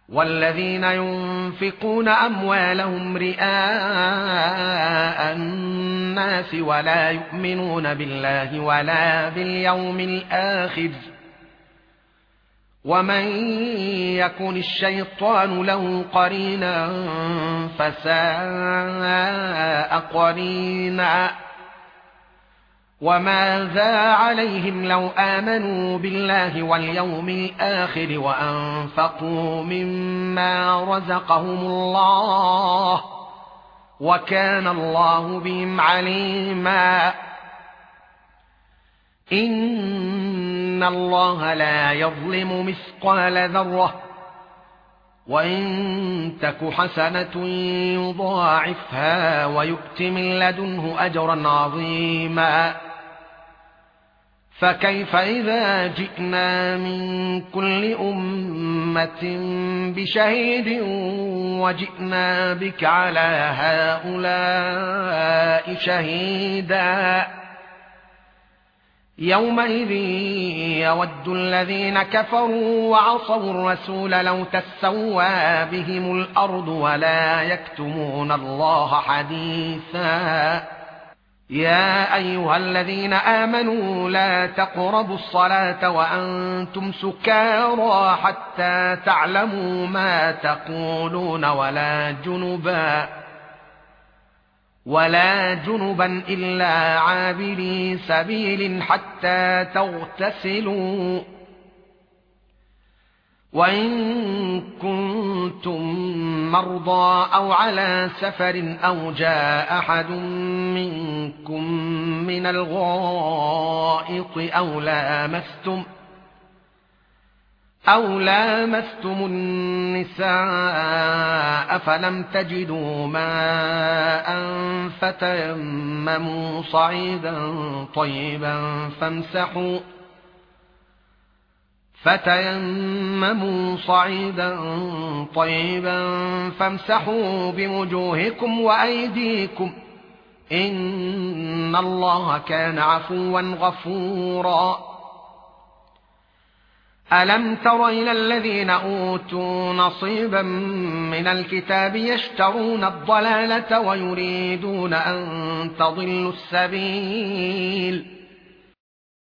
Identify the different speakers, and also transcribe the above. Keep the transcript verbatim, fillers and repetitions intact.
Speaker 1: والذين ينفقون أموالهم رئاء الناس ولا يؤمنون بالله ولا باليوم الآخر ومن يكن الشيطان له قرينا فساء قرينا وماذا عليهم لو آمنوا بالله واليوم الآخر وأنفقوا مما رزقهم الله وكان الله بهم عليما إن الله لا يظلم مثقال ذرة وإن تك حسنة يضاعفها ويؤت من لدنه أجرا عظيما فكيف إذا جئنا من كل أمة بشهيد وجئنا بك على هؤلاء شهيدا يومئذ يود الذين كفروا وعصوا الرسول لو تسوى بهم الأرض ولا يكتمون الله حديثا يا أيها الذين آمنوا لا تقربوا الصلاة وأنتم سكارى حتى تعلموا ما تقولون ولا جنبا ولا جنبا إلا عابري سبيل حتى تغتسلوا وإن كنتم مرضى أو على سفر أو جاء أحد منكم من الغائط أو لامستم أو لامستم النساء فلم تجدوا ماء فتيمموا صعيدا طيبا فامسحوا فتيمموا صعيدا طيبا فامسحوا بوجوهكم وأيديكم إن الله كان عفوا غفورا ألم تر إلى الذين أوتوا نصيبا من الكتاب يشترون الضلالة ويريدون أن تضلوا السبيل